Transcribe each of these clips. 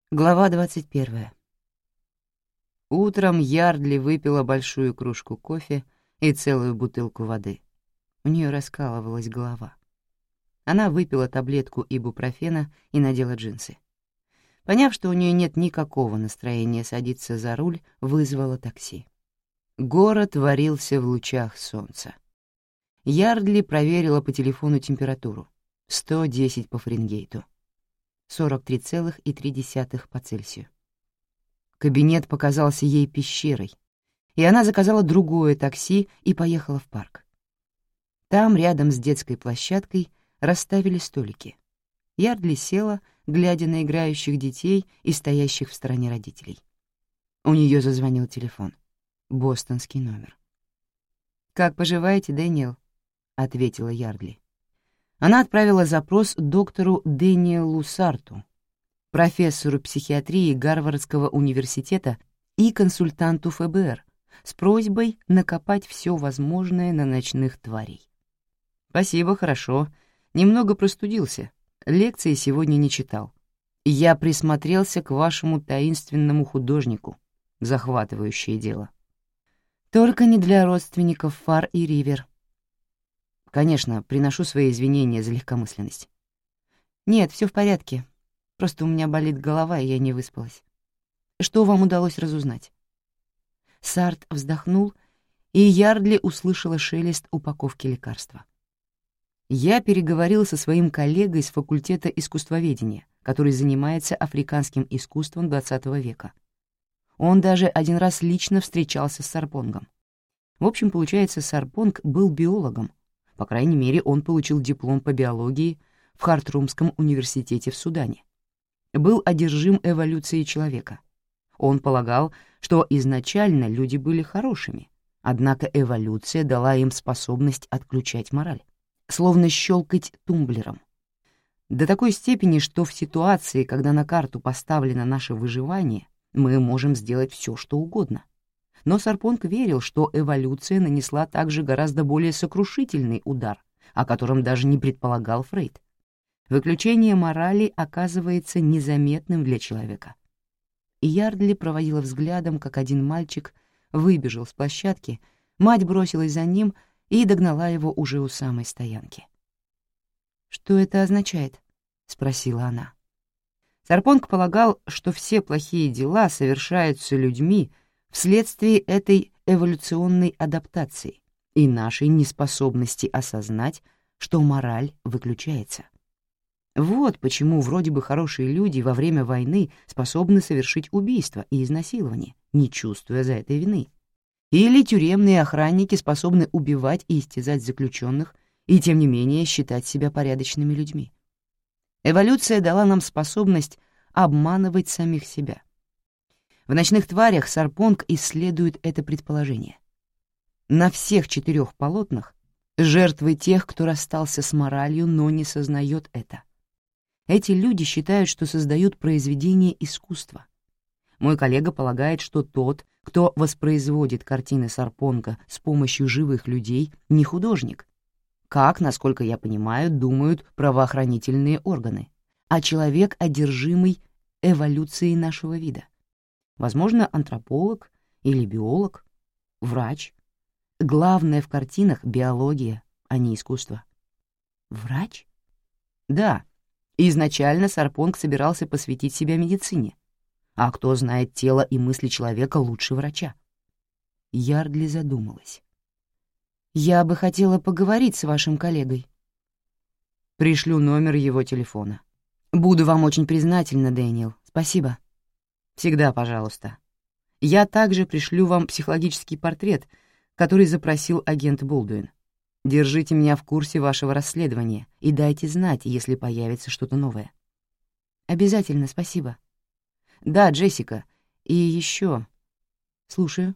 Глава 21. Утром Ярдли выпила большую кружку кофе и целую бутылку воды. У нее раскалывалась голова. Она выпила таблетку ибупрофена и надела джинсы. Поняв, что у нее нет никакого настроения садиться за руль, вызвала такси. Город варился в лучах солнца. Ярдли проверила по телефону температуру — 110 по Фаренгейту, 43,3 по Цельсию. Кабинет показался ей пещерой, и она заказала другое такси и поехала в парк. Там, рядом с детской площадкой, расставили столики. Ярдли села, глядя на играющих детей и стоящих в стороне родителей. У нее зазвонил телефон. Бостонский номер. «Как поживаете, Дэниел?» — ответила Ярдли. Она отправила запрос доктору Дэниелу Сарту, профессору психиатрии Гарвардского университета и консультанту ФБР, с просьбой накопать все возможное на ночных тварей. «Спасибо, хорошо. Немного простудился. Лекции сегодня не читал. Я присмотрелся к вашему таинственному художнику. Захватывающее дело. Только не для родственников Фар и Ривер. Конечно, приношу свои извинения за легкомысленность. Нет, все в порядке. Просто у меня болит голова, и я не выспалась. Что вам удалось разузнать?» Сарт вздохнул, и Ярдли услышала шелест упаковки лекарства. «Я переговорил со своим коллегой с факультета искусствоведения, который занимается африканским искусством XX века. Он даже один раз лично встречался с Сарпонгом. В общем, получается, Сарпонг был биологом. По крайней мере, он получил диплом по биологии в Хартумском университете в Судане. Был одержим эволюцией человека. Он полагал, что изначально люди были хорошими, однако эволюция дала им способность отключать мораль, словно щелкать тумблером. До такой степени, что в ситуации, когда на карту поставлено наше выживание, мы можем сделать все, что угодно. Но Сарпонг верил, что эволюция нанесла также гораздо более сокрушительный удар, о котором даже не предполагал Фрейд. Выключение морали оказывается незаметным для человека. И Ярдли проводила взглядом, как один мальчик выбежал с площадки, мать бросилась за ним и догнала его уже у самой стоянки. «Что это означает?» — спросила она. Сарпонг полагал, что все плохие дела совершаются людьми вследствие этой эволюционной адаптации и нашей неспособности осознать, что мораль выключается. Вот почему вроде бы хорошие люди во время войны способны совершить убийство и изнасилование, не чувствуя за это вины. Или тюремные охранники способны убивать и истязать заключенных и, тем не менее, считать себя порядочными людьми. Эволюция дала нам способность обманывать самих себя. В «Ночных тварях» Сарпонг исследует это предположение. На всех 4 полотнах жертвы тех, кто расстался с моралью, но не сознает это. Эти люди считают, что создают произведение искусства. Мой коллега полагает, что тот, кто воспроизводит картины Сарпонга с помощью живых людей, не художник, как, насколько я понимаю, думают правоохранительные органы, а человек, одержимый эволюцией нашего вида. Возможно, антрополог или биолог, врач. Главное в картинах — биология, а не искусство. Врач? Да. Изначально Сарпонг собирался посвятить себя медицине. А кто знает тело и мысли человека лучше врача? Ярдли задумалась. «Я бы хотела поговорить с вашим коллегой». «Пришлю номер его телефона». «Буду вам очень признательна, Дэниел. Спасибо». «Всегда пожалуйста. Я также пришлю вам психологический портрет, который запросил агент Болдуин. Держите меня в курсе вашего расследования и дайте знать, если появится что-то новое». «Обязательно, спасибо». «Да, Джессика. И еще...» «Слушаю».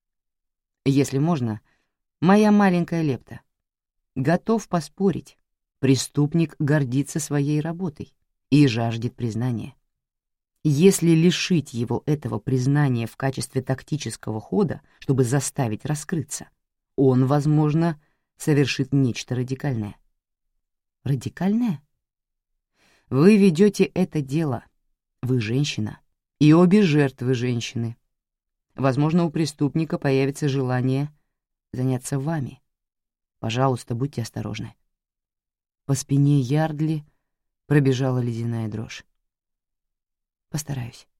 «Если можно, моя маленькая лепта. Готов поспорить. Преступник гордится своей работой и жаждет признания. Если лишить его этого признания в качестве тактического хода, чтобы заставить раскрыться, он, возможно, совершит нечто радикальное». «Радикальное?» «Вы ведете это дело. Вы женщина, И обе жертвы женщины. Возможно, у преступника появится желание заняться вами. Пожалуйста, будьте осторожны». По спине Ярдли пробежала ледяная дрожь. «Постараюсь».